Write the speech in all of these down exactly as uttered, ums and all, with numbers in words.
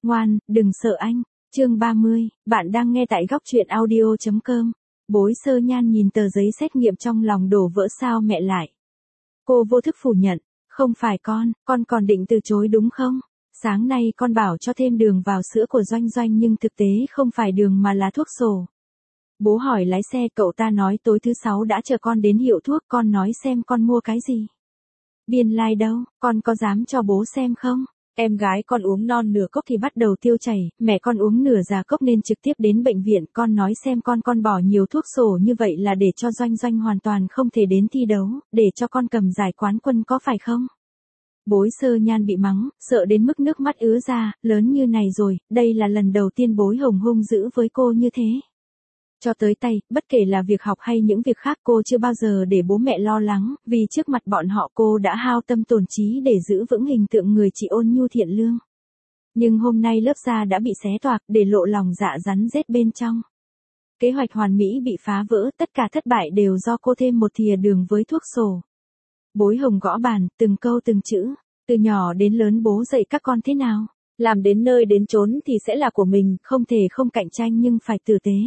Ngoan, đừng sợ anh. Chương ba mươi, bạn đang nghe tại góc truyện audio chấm com. Bối Sơ Nhan nhìn tờ giấy xét nghiệm trong lòng đổ vỡ, sao mẹ lại. Cô vô thức phủ nhận, không phải con, con còn định từ chối đúng không? Sáng nay con bảo cho thêm đường vào sữa của Doanh Doanh nhưng thực tế không phải đường mà là thuốc sổ. Bố hỏi lái xe, cậu ta nói tối thứ sáu đã chờ con đến hiệu thuốc, con nói xem con mua cái gì. Biên lai like đâu, con có dám cho bố xem không? Em gái con uống non nửa cốc thì bắt đầu tiêu chảy, mẹ con uống nửa già cốc nên trực tiếp đến bệnh viện, con nói xem con con bỏ nhiều thuốc sổ như vậy là để cho Doanh Doanh hoàn toàn không thể đến thi đấu, để cho con cầm giải quán quân có phải không? Bối Sơ Nhan bị mắng, sợ đến mức nước mắt ứa ra, lớn như này rồi, đây là lần đầu tiên Bối Hồng hung dữ với cô như thế. Cho tới tay, bất kể là việc học hay những việc khác cô chưa bao giờ để bố mẹ lo lắng, vì trước mặt bọn họ cô đã hao tâm tổn trí để giữ vững hình tượng người chị ôn nhu thiện lương. Nhưng hôm nay lớp da đã bị xé toạc, để lộ lòng dạ rắn rết bên trong. Kế hoạch hoàn mỹ bị phá vỡ, tất cả thất bại đều do cô thêm một thìa đường với thuốc sổ. Bối Hồng gõ bàn, từng câu từng chữ, từ nhỏ đến lớn bố dạy các con thế nào, làm đến nơi đến chốn thì sẽ là của mình, không thể không cạnh tranh nhưng phải tử tế.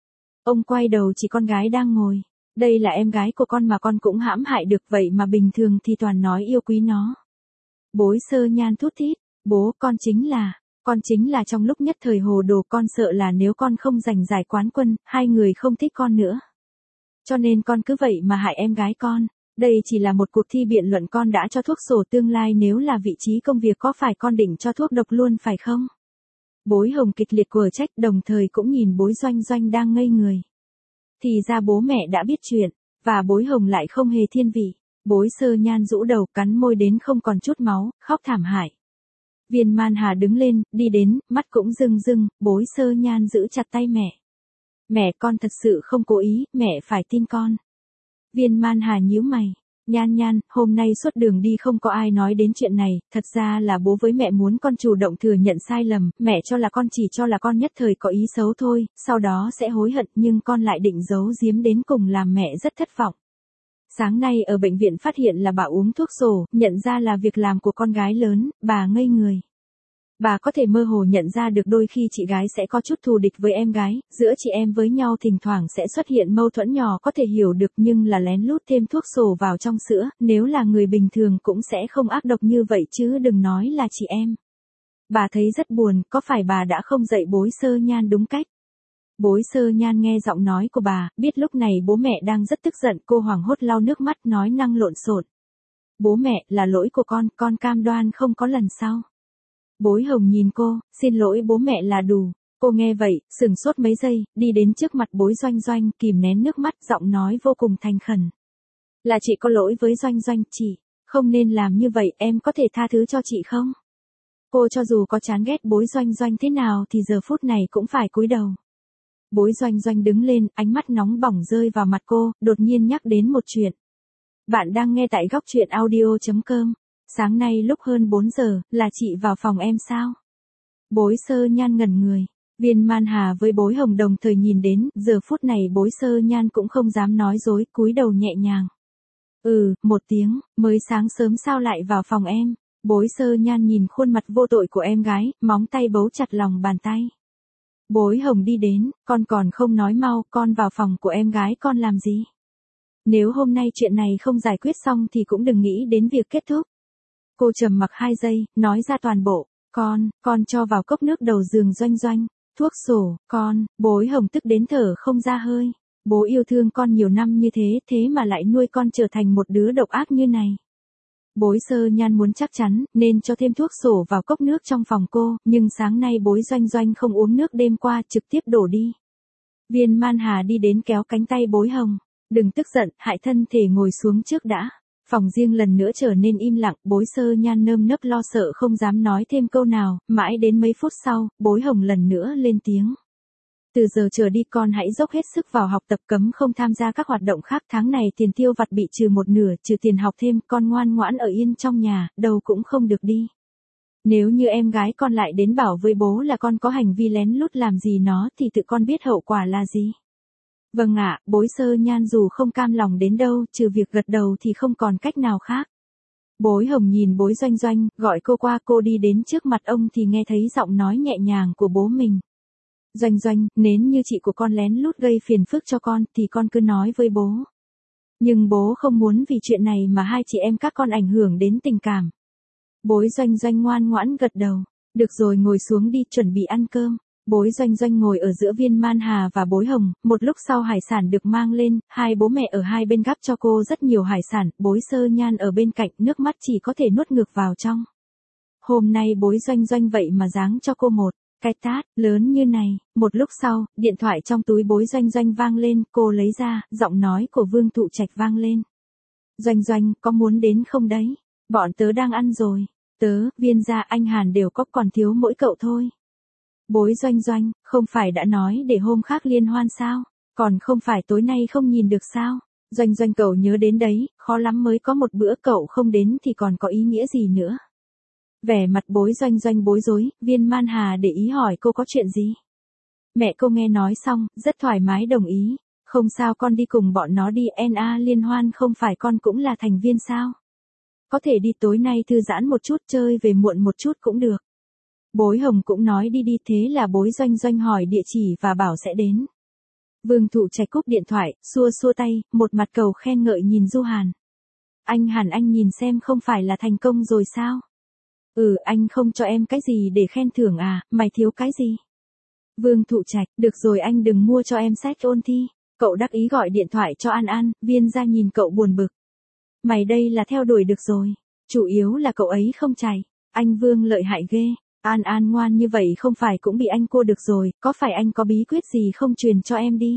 Ông quay đầu chỉ con gái đang ngồi. Đây là em gái của con mà con cũng hãm hại được, vậy mà bình thường thì toàn nói yêu quý nó. Bối Sơ Nhan thút thít, bố, con chính là, con chính là trong lúc nhất thời hồ đồ, con sợ là nếu con không giành giải quán quân, hai người không thích con nữa. Cho nên con cứ vậy mà hại em gái con. Đây chỉ là một cuộc thi biện luận, con đã cho thuốc sổ, tương lai nếu là vị trí công việc có phải con định cho thuốc độc luôn phải không? Bối Hồng kịch liệt quở trách, đồng thời cũng nhìn Bối Doanh Doanh đang ngây người. Thì ra bố mẹ đã biết chuyện, và Bối Hồng lại không hề thiên vị. Bối Sơ Nhan rũ đầu, cắn môi đến không còn chút máu, khóc thảm hại. Viên Man Hà đứng lên, đi đến, mắt cũng rưng rưng. Bối Sơ Nhan giữ chặt tay mẹ. Mẹ, con thật sự không cố ý, mẹ phải tin con. Viên Man Hà nhíu mày. Nhan Nhan, hôm nay suốt đường đi không có ai nói đến chuyện này, thật ra là bố với mẹ muốn con chủ động thừa nhận sai lầm, mẹ cho là con chỉ cho là con nhất thời có ý xấu thôi, sau đó sẽ hối hận, nhưng con lại định giấu giếm đến cùng làm mẹ rất thất vọng. Sáng nay ở bệnh viện phát hiện là bà uống thuốc sổ, nhận ra là việc làm của con gái lớn, bà ngây người. Bà có thể mơ hồ nhận ra được đôi khi chị gái sẽ có chút thù địch với em gái, giữa chị em với nhau thỉnh thoảng sẽ xuất hiện mâu thuẫn nhỏ, có thể hiểu được, nhưng là lén lút thêm thuốc sổ vào trong sữa, nếu là người bình thường cũng sẽ không ác độc như vậy chứ đừng nói là chị em. Bà thấy rất buồn, có phải bà đã không dạy Bối Sơ Nhan đúng cách? Bối Sơ Nhan nghe giọng nói của bà, biết lúc này bố mẹ đang rất tức giận, cô hoảng hốt lau nước mắt nói năng lộn xộn. Bố mẹ, là lỗi của con, con cam đoan không có lần sau. Bối Hồng nhìn cô, xin lỗi bố mẹ là đủ. Cô nghe vậy, sừng sốt mấy giây, đi đến trước mặt Bối Doanh Doanh, kìm nén nước mắt, giọng nói vô cùng thành khẩn. Là chị có lỗi với Doanh Doanh, chị không nên làm như vậy, em có thể tha thứ cho chị không? Cô cho dù có chán ghét Bối Doanh Doanh thế nào thì giờ phút này cũng phải cúi đầu. Bối Doanh Doanh đứng lên, ánh mắt nóng bỏng rơi vào mặt cô, đột nhiên nhắc đến một chuyện. Bạn đang nghe tại góc truyện audio chấm com. Sáng nay lúc hơn bốn giờ, là chị vào phòng em sao? Bối Sơ Nhan ngẩn người. Viên Man Hà với Bối Hồng đồng thời nhìn đến, giờ phút này Bối Sơ Nhan cũng không dám nói dối, cúi đầu nhẹ nhàng. Ừ, một tiếng, mới sáng sớm sao lại vào phòng em? Bối Sơ Nhan nhìn khuôn mặt vô tội của em gái, móng tay bấu chặt lòng bàn tay. Bối Hồng đi đến, con còn không nói mau, con vào phòng của em gái con làm gì? Nếu hôm nay chuyện này không giải quyết xong thì cũng đừng nghĩ đến việc kết thúc. Cô trầm mặc hai giây, nói ra toàn bộ. Con, con cho vào cốc nước đầu giường Doanh Doanh. Thuốc sổ, con. Bối Hồng tức đến thở không ra hơi. Bố yêu thương con nhiều năm như thế, thế mà lại nuôi con trở thành một đứa độc ác như này. Bối Sơ Nhan muốn chắc chắn, nên cho thêm thuốc sổ vào cốc nước trong phòng cô, nhưng sáng nay Bối Doanh Doanh không uống nước đêm qua, trực tiếp đổ đi. Viên Man Hà đi đến kéo cánh tay Bối Hồng. Đừng tức giận, hại thân thể, ngồi xuống trước đã. Phòng riêng lần nữa trở nên im lặng, Bối Sơ Nhan nơm nớp lo sợ không dám nói thêm câu nào, mãi đến mấy phút sau, Bối Hồng lần nữa lên tiếng. Từ giờ trở đi con hãy dốc hết sức vào học tập, cấm không tham gia các hoạt động khác, tháng này tiền tiêu vặt bị trừ một nửa, trừ tiền học thêm, con ngoan ngoãn ở yên trong nhà, đâu cũng không được đi. Nếu như em gái con lại đến bảo với bố là con có hành vi lén lút làm gì nó thì tự con biết hậu quả là gì. Vâng ạ, Bối Sơ Nhan dù không cam lòng đến đâu, trừ việc gật đầu thì không còn cách nào khác. Bối Hồng nhìn bối Doanh Doanh, gọi cô qua, cô đi đến trước mặt ông thì nghe thấy giọng nói nhẹ nhàng của bố mình. Doanh Doanh, nếu như chị của con lén lút gây phiền phức cho con thì con cứ nói với bố. Nhưng bố không muốn vì chuyện này mà hai chị em các con ảnh hưởng đến tình cảm. Bối Doanh Doanh ngoan ngoãn gật đầu. Được rồi, ngồi xuống đi, chuẩn bị ăn cơm. Bối Doanh Doanh ngồi ở giữa Viên Man Hà và bối Hồng, một lúc sau hải sản được mang lên, hai bố mẹ ở hai bên gắp cho cô rất nhiều hải sản, bối Sơ Nhan ở bên cạnh, nước mắt chỉ có thể nuốt ngược vào trong. Hôm nay bối Doanh Doanh vậy mà giáng cho cô một cái tát lớn như này. Một lúc sau, điện thoại trong túi bối Doanh Doanh vang lên, cô lấy ra, giọng nói của Vương Thụ Trạch vang lên. Doanh Doanh, có muốn đến không đấy? Bọn tớ đang ăn rồi. Tớ, Viên gia, anh Hàn đều có, còn thiếu mỗi cậu thôi. Bối Doanh Doanh, không phải đã nói để hôm khác liên hoan sao? Còn không phải tối nay không nhìn được sao? Doanh Doanh, cậu nhớ đến đấy, khó lắm mới có một bữa, cậu không đến thì còn có ý nghĩa gì nữa? Vẻ mặt bối Doanh Doanh bối rối, Viên Man Hà để ý hỏi cô có chuyện gì? Mẹ cô nghe nói xong, rất thoải mái đồng ý. Không sao, con đi cùng bọn nó đi, en a liên hoan không phải con cũng là thành viên sao? Có thể đi, tối nay thư giãn một chút, chơi về muộn một chút cũng được. Bối Hồng cũng nói đi đi, thế là bối Doanh Doanh hỏi địa chỉ và bảo sẽ đến. Vương Thụ Trạch cúp điện thoại, xua xua tay, một mặt cầu khen ngợi nhìn Du Hàn. Anh Hàn, anh nhìn xem, không phải là thành công rồi sao? Ừ, anh không cho em cái gì để khen thưởng à, mày thiếu cái gì? Vương Thụ Trạch, được rồi, anh đừng mua cho em sách ôn thi. Cậu đắc ý gọi điện thoại cho An An, Viên gia nhìn cậu buồn bực. Mày đây là theo đuổi được rồi. Chủ yếu là cậu ấy không chảy. Anh Vương lợi hại ghê. An An ngoan như vậy không phải cũng bị anh cua được rồi, có phải anh có bí quyết gì không truyền cho em đi?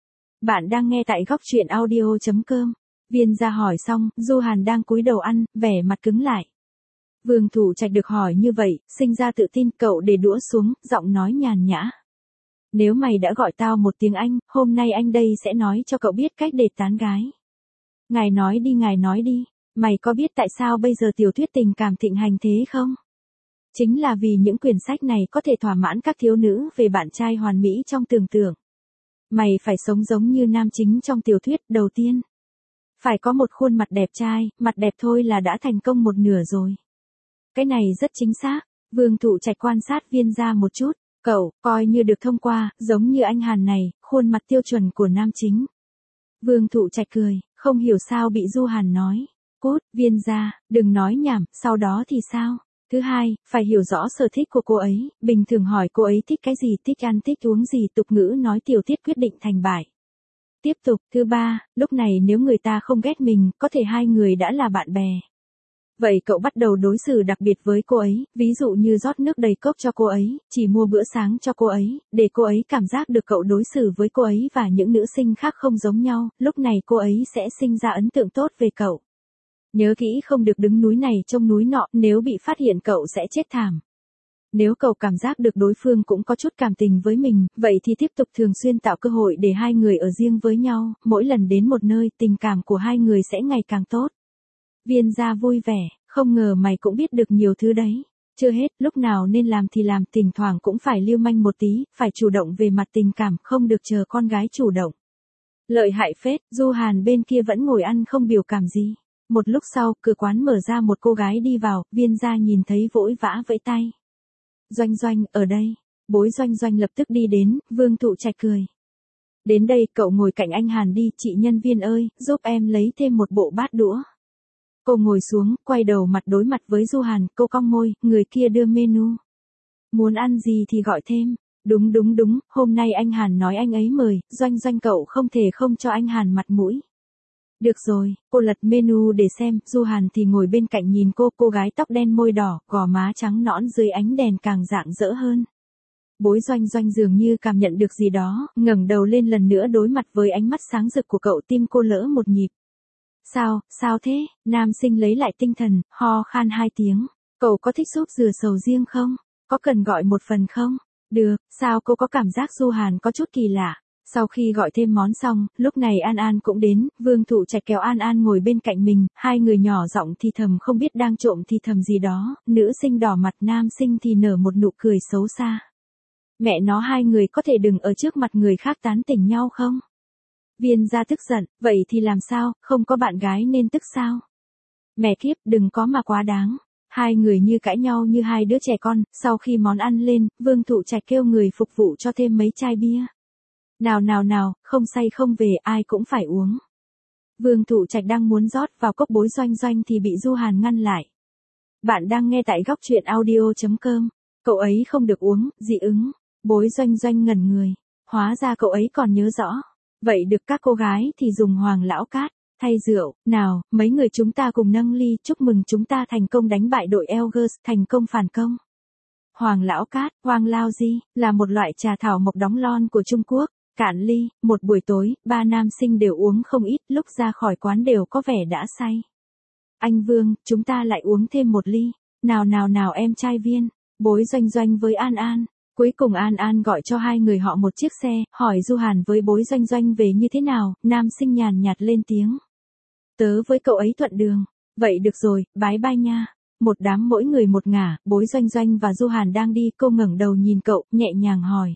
Bạn đang nghe tại góc truyện audio chấm com. Viên gia hỏi xong, Du Hàn đang cúi đầu ăn, vẻ mặt cứng lại. Vương Thụ Trạch được hỏi như vậy, sinh ra tự tin, cậu để đũa xuống, giọng nói nhàn nhã. Nếu mày đã gọi tao một tiếng anh, hôm nay anh đây sẽ nói cho cậu biết cách để tán gái. Ngài nói đi, ngài nói đi, mày có biết tại sao bây giờ tiểu thuyết tình cảm thịnh hành thế không? Chính là vì những quyển sách này có thể thỏa mãn các thiếu nữ về bạn trai hoàn mỹ trong tưởng tượng. Mày phải sống giống như nam chính trong tiểu thuyết. Đầu tiên, phải có một khuôn mặt đẹp trai, mặt đẹp thôi là đã thành công một nửa rồi. Cái này rất chính xác. Vương Thụ Trạch quan sát Viên gia một chút. Cậu, coi như được thông qua, giống như anh Hàn này, khuôn mặt tiêu chuẩn của nam chính. Vương Thụ Trạch cười, không hiểu sao bị Du Hàn nói. Cút, Viên gia, đừng nói nhảm, sau đó thì sao? Thứ hai, phải hiểu rõ sở thích của cô ấy, bình thường hỏi cô ấy thích cái gì, thích ăn thích uống gì, tục ngữ nói tiểu tiết quyết định thành bại. Tiếp tục, thứ ba, lúc này nếu người ta không ghét mình, có thể hai người đã là bạn bè. Vậy cậu bắt đầu đối xử đặc biệt với cô ấy, ví dụ như rót nước đầy cốc cho cô ấy, chỉ mua bữa sáng cho cô ấy, để cô ấy cảm giác được cậu đối xử với cô ấy và những nữ sinh khác không giống nhau, lúc này cô ấy sẽ sinh ra ấn tượng tốt về cậu. Nhớ kỹ, không được đứng núi này trông núi nọ, nếu bị phát hiện cậu sẽ chết thảm. Nếu cậu cảm giác được đối phương cũng có chút cảm tình với mình, vậy thì tiếp tục thường xuyên tạo cơ hội để hai người ở riêng với nhau, mỗi lần đến một nơi, tình cảm của hai người sẽ ngày càng tốt. Viên gia vui vẻ, không ngờ mày cũng biết được nhiều thứ đấy. Chưa hết, lúc nào nên làm thì làm, thỉnh thoảng cũng phải lưu manh một tí, phải chủ động về mặt tình cảm, không được chờ con gái chủ động. Lợi hại phết. Du Hàn bên kia vẫn ngồi ăn không biểu cảm gì. Một lúc sau, cửa quán mở ra, một cô gái đi vào, Viên gia nhìn thấy vội vã vẫy tay. Doanh Doanh, ở đây. Bối Doanh Doanh lập tức đi đến, Vương Thụ Trạch cười. Đến đây, cậu ngồi cạnh anh Hàn đi, chị nhân viên ơi, giúp em lấy thêm một bộ bát đũa. Cô ngồi xuống, quay đầu mặt đối mặt với Du Hàn, cô cong môi, người kia đưa menu. Muốn ăn gì thì gọi thêm. Đúng đúng đúng, hôm nay anh Hàn nói anh ấy mời, Doanh Doanh cậu không thể không cho anh Hàn mặt mũi. Được rồi, cô lật menu để xem, Du Hàn thì ngồi bên cạnh nhìn cô, cô gái tóc đen môi đỏ, gò má trắng nõn dưới ánh đèn càng rạng rỡ hơn. Bối Doanh Doanh dường như cảm nhận được gì đó, ngẩng đầu lên lần nữa đối mặt với ánh mắt sáng rực của cậu, tim cô lỡ một nhịp. Sao, sao thế? Nam sinh lấy lại tinh thần, ho khan hai tiếng. Cậu có thích súp dừa sầu riêng không? Có cần gọi một phần không? Được, sao cô có cảm giác Du Hàn có chút kỳ lạ. Sau khi gọi thêm món xong, lúc này An An cũng đến, Vương Thụ Trạch kéo An An ngồi bên cạnh mình, hai người nhỏ giọng thì thầm không biết đang trộm thì thầm gì đó, nữ sinh đỏ mặt, nam sinh thì nở một nụ cười xấu xa. Mẹ nó, hai người có thể đừng ở trước mặt người khác tán tỉnh nhau không? Viên gia tức giận, vậy thì làm sao, không có bạn gái nên tức sao? Mẹ kiếp, đừng có mà quá đáng. Hai người như cãi nhau như hai đứa trẻ con, sau khi món ăn lên, Vương Thụ Trạch kêu người phục vụ cho thêm mấy chai bia. Nào nào nào, không say không về, ai cũng phải uống. Vương Thụ Trạch đang muốn rót vào cốc Bối Doanh Doanh thì bị Du Hàn ngăn lại. Bạn đang nghe tại góc truyện audio.com. Cậu ấy không được uống, dị ứng. Bối Doanh Doanh ngẩn người. Hóa ra cậu ấy còn nhớ rõ. Vậy được các cô gái thì dùng Hoàng Lão Cát. Thay rượu, nào, mấy người chúng ta cùng nâng ly chúc mừng chúng ta thành công đánh bại đội Elgers, thành công phản công. Hoàng Lão Cát, Hoàng Lao Di, là một loại trà thảo mộc đóng lon của Trung Quốc. Cạn ly, một buổi tối, ba nam sinh đều uống không ít, lúc ra khỏi quán đều có vẻ đã say. Anh Vương, chúng ta lại uống thêm một ly. Nào nào nào em trai Viên, Bối Doanh Doanh với An An. Cuối cùng An An gọi cho hai người họ một chiếc xe, hỏi Du Hàn với Bối Doanh Doanh về như thế nào, nam sinh nhàn nhạt lên tiếng. Tớ với cậu ấy thuận đường. Vậy được rồi, bái bai nha. Một đám mỗi người một ngả, Bối Doanh Doanh và Du Hàn đang đi, cô ngẩng đầu nhìn cậu, nhẹ nhàng hỏi.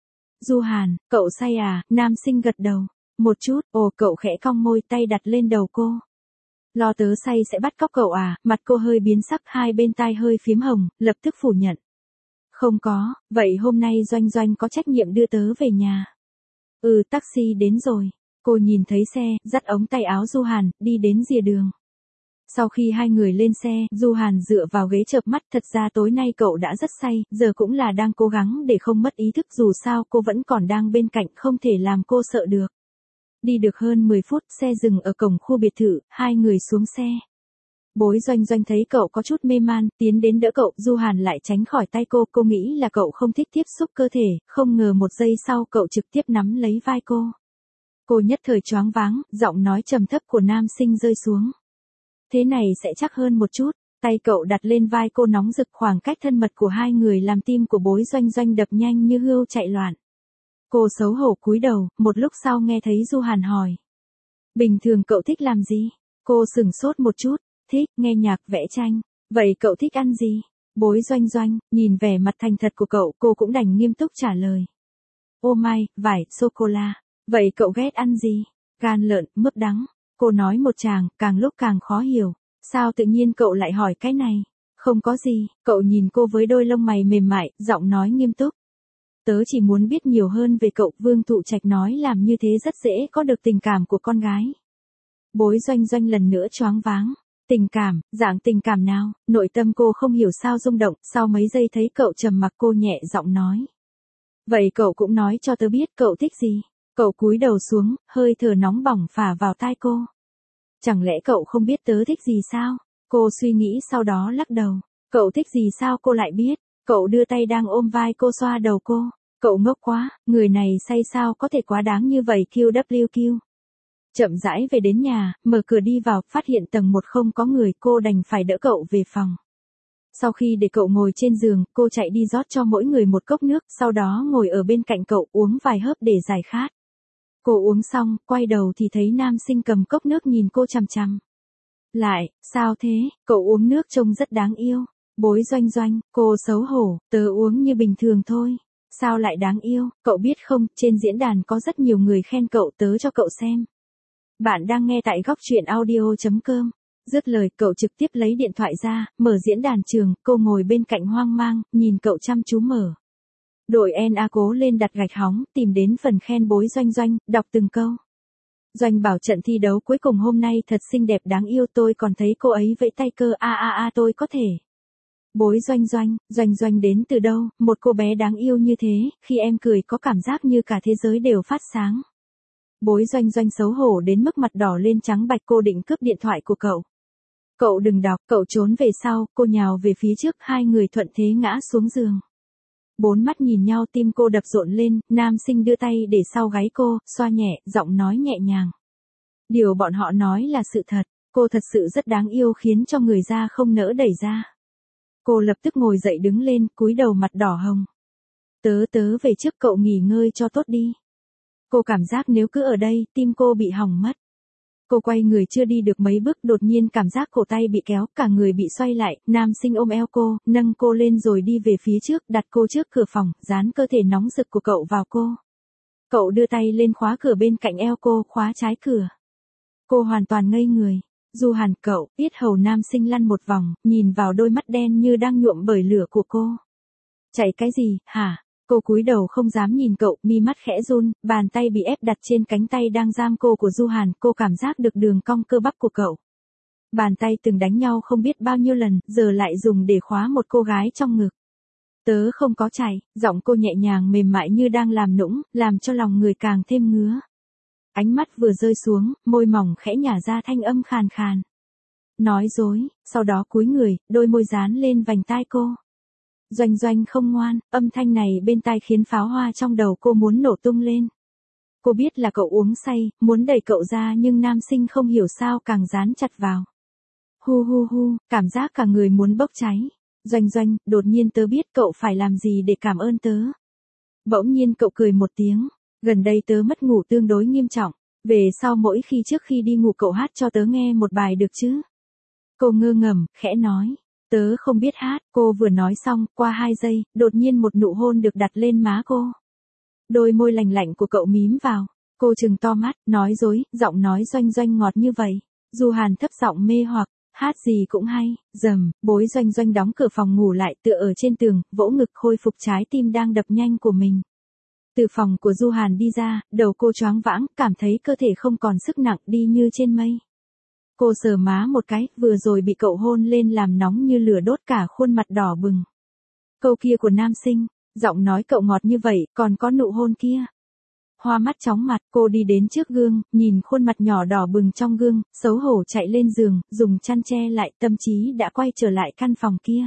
Du Hàn, cậu say à? Nam sinh gật đầu. Một chút, ồ cậu khẽ cong môi, tay đặt lên đầu cô. Lo tớ say sẽ bắt cóc cậu à? Mặt cô hơi biến sắc, hai bên tai hơi phím hồng, lập tức phủ nhận. Không có, vậy hôm nay Doanh Doanh có trách nhiệm đưa tớ về nhà. Ừ, taxi đến rồi. Cô nhìn thấy xe, dắt ống tay áo Du Hàn, đi đến rìa đường. Sau khi hai người lên xe, Du Hàn dựa vào ghế chợp mắt, thật ra tối nay cậu đã rất say, giờ cũng là đang cố gắng để không mất ý thức, dù sao cô vẫn còn đang bên cạnh, không thể làm cô sợ được. Đi được hơn mười phút, xe dừng ở cổng khu biệt thự, hai người xuống xe. Bối Doanh Doanh thấy cậu có chút mê man, tiến đến đỡ cậu, Du Hàn lại tránh khỏi tay cô, cô nghĩ là cậu không thích tiếp xúc cơ thể, không ngờ một giây sau cậu trực tiếp nắm lấy vai cô. Cô nhất thời choáng váng, giọng nói trầm thấp của nam sinh rơi xuống. Thế này sẽ chắc hơn một chút, tay cậu đặt lên vai cô nóng rực, khoảng cách thân mật của hai người làm tim của Bối Doanh Doanh đập nhanh như hươu chạy loạn. Cô xấu hổ cúi đầu, một lúc sau nghe thấy Du Hàn hỏi. Bình thường cậu thích làm gì? Cô sửng sốt một chút, thích, nghe nhạc, vẽ tranh. Vậy cậu thích ăn gì? Bối Doanh Doanh, nhìn vẻ mặt thành thật của cậu, cô cũng đành nghiêm túc trả lời. Ô mai, vải, sô-cô-la. Vậy cậu ghét ăn gì? Gan lợn, mướp đắng. Cô nói một tràng, càng lúc càng khó hiểu. Sao tự nhiên cậu lại hỏi cái này? Không có gì, cậu nhìn cô với đôi lông mày mềm mại, giọng nói nghiêm túc. Tớ chỉ muốn biết nhiều hơn về cậu, Vương Thụ Trạch nói làm như thế rất dễ có được tình cảm của con gái. Bối Doanh Doanh lần nữa choáng váng. Tình cảm, dạng tình cảm nào? Nội tâm cô không hiểu sao rung động, sau mấy giây thấy cậu trầm mặc cô nhẹ giọng nói. Vậy cậu cũng nói cho tớ biết cậu thích gì? Cậu cúi đầu xuống, hơi thở nóng bỏng phả vào tai cô. Chẳng lẽ cậu không biết tớ thích gì sao? Cô suy nghĩ sau đó lắc đầu. Cậu thích gì sao cô lại biết? Cậu đưa tay đang ôm vai cô xoa đầu cô. Cậu ngốc quá, người này say sao có thể quá đáng như vậy quy vê kép. Chậm rãi về đến nhà, mở cửa đi vào, phát hiện tầng một không có người, cô đành phải đỡ cậu về phòng. Sau khi để cậu ngồi trên giường, cô chạy đi rót cho mỗi người một cốc nước, sau đó ngồi ở bên cạnh cậu uống vài hớp để giải khát. Cô uống xong, quay đầu thì thấy nam sinh cầm cốc nước nhìn cô chằm chằm. Lại, sao thế, cậu uống nước trông rất đáng yêu. Bối Doanh Doanh, cô xấu hổ, tớ uống như bình thường thôi. Sao lại đáng yêu, cậu biết không, trên diễn đàn có rất nhiều người khen cậu, tớ cho cậu xem. Bạn đang nghe tại góc truyện audio.com. Dứt lời, cậu trực tiếp lấy điện thoại ra, mở diễn đàn trường, cô ngồi bên cạnh hoang mang, nhìn cậu chăm chú mở. Đội en a cố lên đặt gạch hóng, tìm đến phần khen Bối Doanh Doanh, đọc từng câu. Doanh bảo trận thi đấu cuối cùng hôm nay thật xinh đẹp đáng yêu, tôi còn thấy cô ấy vẫy tay cơ, a a a tôi có thể. Bối Doanh Doanh, Doanh Doanh đến từ đâu, một cô bé đáng yêu như thế, khi em cười có cảm giác như cả thế giới đều phát sáng. Bối Doanh Doanh xấu hổ đến mức mặt đỏ lên trắng bạch, cô định cướp điện thoại của cậu. Cậu đừng đọc, cậu trốn về sau, cô nhào về phía trước, hai người thuận thế ngã xuống giường. Bốn mắt nhìn nhau, tim cô đập rộn lên, nam sinh đưa tay để sau gáy cô, xoa nhẹ, giọng nói nhẹ nhàng. Điều bọn họ nói là sự thật, cô thật sự rất đáng yêu khiến cho người ra không nỡ đẩy ra. Cô lập tức ngồi dậy đứng lên, cúi đầu mặt đỏ hồng. Tớ tớ về trước, cậu nghỉ ngơi cho tốt đi. Cô cảm giác nếu cứ ở đây, tim cô bị hỏng mất. Cô quay người chưa đi được mấy bước, đột nhiên cảm giác cổ tay bị kéo, cả người bị xoay lại, nam sinh ôm eo cô, nâng cô lên rồi đi về phía trước, đặt cô trước cửa phòng, dán cơ thể nóng rực của cậu vào cô. Cậu đưa tay lên khóa cửa bên cạnh eo cô, khóa trái cửa. Cô hoàn toàn ngây người. Du Hàn cậu, yết hầu nam sinh lăn một vòng, nhìn vào đôi mắt đen như đang nhuộm bởi lửa của cô. Chạy cái gì, hả? Cô cúi đầu không dám nhìn cậu, mi mắt khẽ run, bàn tay bị ép đặt trên cánh tay đang giam cô của Du Hàn, cô cảm giác được đường cong cơ bắp của cậu. Bàn tay từng đánh nhau không biết bao nhiêu lần, giờ lại dùng để khóa một cô gái trong ngực. Tớ không có chạy, giọng cô nhẹ nhàng mềm mại như đang làm nũng, làm cho lòng người càng thêm ngứa. Ánh mắt vừa rơi xuống, môi mỏng khẽ nhả ra thanh âm khàn khàn. Nói dối, sau đó cúi người, đôi môi dán lên vành tai cô. Doanh Doanh không ngoan, âm thanh này bên tai khiến pháo hoa trong đầu cô muốn nổ tung lên. Cô biết là cậu uống say, muốn đẩy cậu ra nhưng nam sinh không hiểu sao càng dán chặt vào. Hu hu hu, cảm giác cả người muốn bốc cháy. Doanh Doanh, đột nhiên tớ biết cậu phải làm gì để cảm ơn tớ. Bỗng nhiên cậu cười một tiếng, gần đây tớ mất ngủ tương đối nghiêm trọng, về sau mỗi khi trước khi đi ngủ cậu hát cho tớ nghe một bài được chứ. Cô ngơ ngẩn, khẽ nói, tớ không biết hát, cô vừa nói xong, qua hai giây, đột nhiên một nụ hôn được đặt lên má cô. Đôi môi lành lạnh của cậu mím vào, cô trừng to mắt, nói dối, giọng nói Doanh Doanh ngọt như vậy. Du Hàn thấp giọng mê hoặc, hát gì cũng hay, dầm, bối Doanh Doanh đóng cửa phòng ngủ lại tựa ở trên tường, vỗ ngực khôi phục trái tim đang đập nhanh của mình. Từ phòng của Du Hàn đi ra, đầu cô choáng vãng, cảm thấy cơ thể không còn sức nặng đi như trên mây. Cô sờ má một cái, vừa rồi bị cậu hôn lên làm nóng như lửa đốt cả khuôn mặt đỏ bừng. Câu kia của nam sinh, giọng nói cậu ngọt như vậy, còn có nụ hôn kia. Hoa mắt chóng mặt, cô đi đến trước gương, nhìn khuôn mặt nhỏ đỏ bừng trong gương, xấu hổ chạy lên giường, dùng chăn che lại, tâm trí đã quay trở lại căn phòng kia.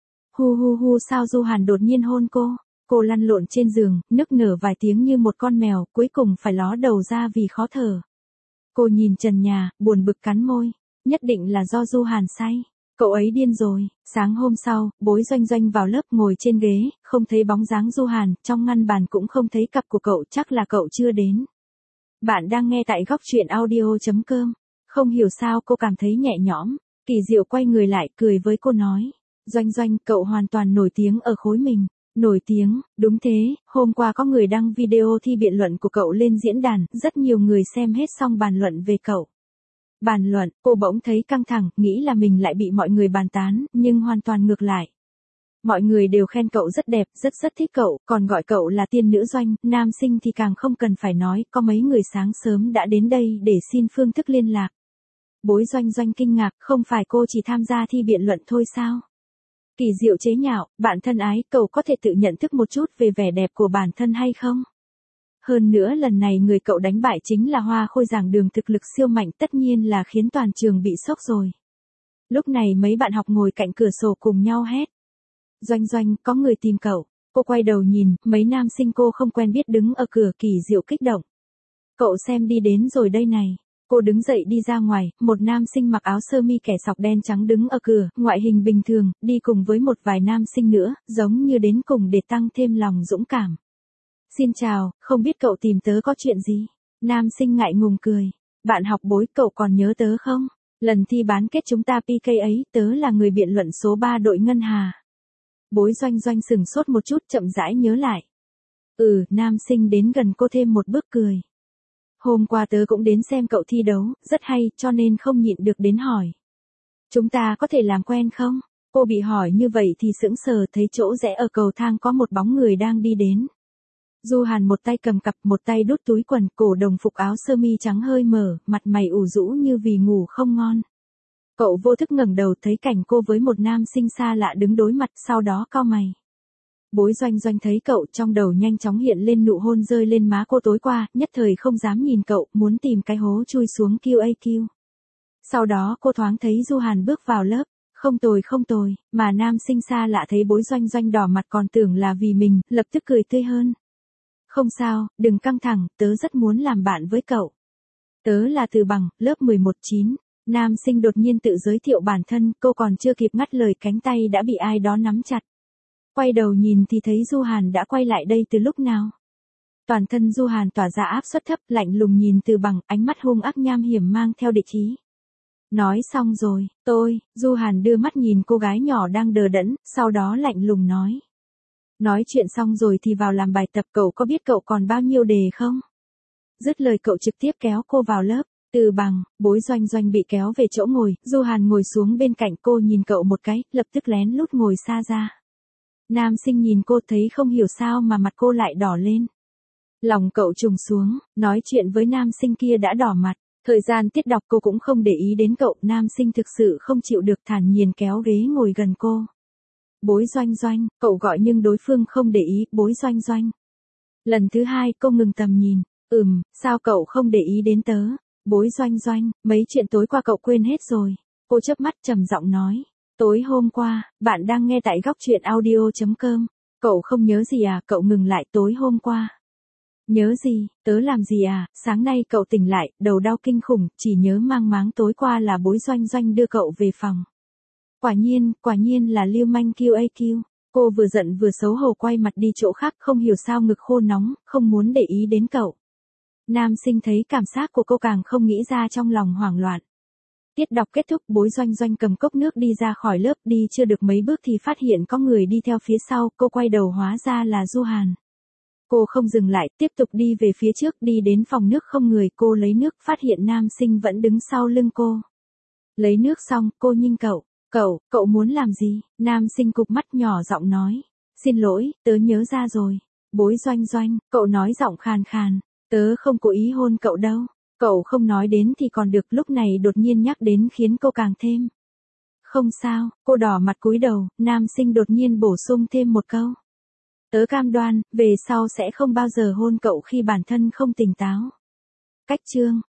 Hu hu hu, sao Du Hàn đột nhiên hôn cô? Cô lăn lộn trên giường, nức nở vài tiếng như một con mèo, cuối cùng phải ló đầu ra vì khó thở. Cô nhìn trần nhà, buồn bực cắn môi, nhất định là do Du Hàn say. Cậu ấy điên rồi. Sáng hôm sau, bối Doanh Doanh vào lớp ngồi trên ghế, không thấy bóng dáng Du Hàn, trong ngăn bàn cũng không thấy cặp của cậu, chắc là cậu chưa đến. Bạn đang nghe tại góc truyện audio chấm com. Không hiểu sao cô cảm thấy nhẹ nhõm. Kỳ Diệu quay người lại cười với cô nói. Doanh Doanh, cậu hoàn toàn nổi tiếng ở khối mình. Nổi tiếng, đúng thế, hôm qua có người đăng video thi biện luận của cậu lên diễn đàn, rất nhiều người xem hết xong bàn luận về cậu. Bàn luận, cô bỗng thấy căng thẳng, nghĩ là mình lại bị mọi người bàn tán, nhưng hoàn toàn ngược lại. Mọi người đều khen cậu rất đẹp, rất rất thích cậu, còn gọi cậu là tiên nữ Doanh, nam sinh thì càng không cần phải nói, có mấy người sáng sớm đã đến đây để xin phương thức liên lạc. Bối Doanh Doanh kinh ngạc, không phải cô chỉ tham gia thi biện luận thôi sao? Kỳ Diệu chế nhạo, bạn thân ái, cậu có thể tự nhận thức một chút về vẻ đẹp của bản thân hay không? Hơn nữa lần này người cậu đánh bại chính là Hoa Khôi giảng đường thực lực siêu mạnh, tất nhiên là khiến toàn trường bị sốc rồi. Lúc này mấy bạn học ngồi cạnh cửa sổ cùng nhau hét. Doanh Doanh, có người tìm cậu. Cô quay đầu nhìn, mấy nam sinh cô không quen biết đứng ở cửa. Kỳ Diệu kích động. Cậu xem đi đến rồi đây này. Cô đứng dậy đi ra ngoài, một nam sinh mặc áo sơ mi kẻ sọc đen trắng đứng ở cửa, ngoại hình bình thường, đi cùng với một vài nam sinh nữa, giống như đến cùng để tăng thêm lòng dũng cảm. Xin chào, không biết cậu tìm tớ có chuyện gì? Nam sinh ngại ngùng cười. Bạn học Bối, cậu còn nhớ tớ không? Lần thi bán kết chúng ta pê ca ấy, tớ là người biện luận số ba đội Ngân Hà. Bối Doanh Doanh sừng sốt một chút, chậm rãi nhớ lại. Ừ, nam sinh đến gần cô thêm một bước cười. Hôm qua tớ cũng đến xem cậu thi đấu, rất hay, cho nên không nhịn được đến hỏi. Chúng ta có thể làm quen không? Cô bị hỏi như vậy thì sững sờ, thấy chỗ rẽ ở cầu thang có một bóng người đang đi đến. Du Hàn một tay cầm cặp, một tay đút túi quần, cổ đồng phục áo sơ mi trắng hơi mở, mặt mày ủ rũ như vì ngủ không ngon. Cậu vô thức ngẩng đầu thấy cảnh cô với một nam sinh xa lạ đứng đối mặt, sau đó cau mày. Bối Doanh Doanh thấy cậu, trong đầu nhanh chóng hiện lên nụ hôn rơi lên má cô tối qua, nhất thời không dám nhìn cậu, muốn tìm cái hố chui xuống Q A Q. Sau đó cô thoáng thấy Du Hàn bước vào lớp, không tồi không tồi, mà nam sinh xa lạ thấy Bối Doanh Doanh đỏ mặt còn tưởng là vì mình, lập tức cười tươi hơn. Không sao, đừng căng thẳng, tớ rất muốn làm bạn với cậu. Tớ là Từ Bằng, lớp mười một chín. Nam sinh đột nhiên tự giới thiệu bản thân, cô còn chưa kịp ngắt lời cánh tay đã bị ai đó nắm chặt. Quay đầu nhìn thì thấy Du Hàn đã quay lại đây từ lúc nào. Toàn thân Du Hàn tỏa ra áp suất thấp, lạnh lùng nhìn Từ Bằng, ánh mắt hung ác nham hiểm mang theo địch ý. Nói xong rồi, tôi, Du Hàn đưa mắt nhìn cô gái nhỏ đang đờ đẫn, sau đó lạnh lùng nói. Nói chuyện xong rồi thì vào làm bài tập, cậu có biết cậu còn bao nhiêu đề không? Dứt lời cậu trực tiếp kéo cô vào lớp. Từ bằng, Bối Doanh Doanh bị kéo về chỗ ngồi, Du Hàn ngồi xuống bên cạnh cô nhìn cậu một cái, lập tức lén lút ngồi xa ra. Nam sinh nhìn cô thấy không hiểu sao mà mặt cô lại đỏ lên. Lòng cậu trùng xuống, nói chuyện với nam sinh kia đã đỏ mặt. Thời gian tiết đọc cô cũng không để ý đến cậu, nam sinh thực sự không chịu được thản nhiên kéo ghế ngồi gần cô. Bối Doanh Doanh, cậu gọi nhưng đối phương không để ý, Bối Doanh Doanh. Lần thứ hai cô ngừng tầm nhìn, ừm, sao cậu không để ý đến tớ? Bối Doanh Doanh, mấy chuyện tối qua cậu quên hết rồi. Cô chớp mắt trầm giọng nói, tối hôm qua, bạn đang nghe tại góc truyện audio chấm com. Cậu không nhớ gì à? Cậu ngừng lại, tối hôm qua. Nhớ gì, tớ làm gì à? Sáng nay cậu tỉnh lại, đầu đau kinh khủng, chỉ nhớ mang máng tối qua là Bối Doanh Doanh đưa cậu về phòng. Quả nhiên, quả nhiên là lưu manh kiu a kiu. Cô vừa giận vừa xấu hổ quay mặt đi chỗ khác, không hiểu sao ngực khô nóng, không muốn để ý đến cậu. Nam sinh thấy cảm giác của cô càng không nghĩ ra, trong lòng hoảng loạn. Tiết đọc kết thúc, Bối Doanh Doanh cầm cốc nước đi ra khỏi lớp, đi chưa được mấy bước thì phát hiện có người đi theo phía sau, cô quay đầu hóa ra là Du Hàn. Cô không dừng lại, tiếp tục đi về phía trước, đi đến phòng nước không người, cô lấy nước, phát hiện nam sinh vẫn đứng sau lưng cô. Lấy nước xong, cô nhìn cậu, cậu, cậu muốn làm gì? Nam sinh cụp mắt nhỏ giọng nói, xin lỗi, tớ nhớ ra rồi. Bối Doanh Doanh, cậu nói giọng khàn khàn, tớ không cố ý hôn cậu đâu. Cậu không nói đến thì còn được, lúc này đột nhiên nhắc đến khiến cô càng thêm. Không sao, cô đỏ mặt cúi đầu, nam sinh đột nhiên bổ sung thêm một câu. Tớ cam đoan, về sau sẽ không bao giờ hôn cậu khi bản thân không tỉnh táo. Cách chương.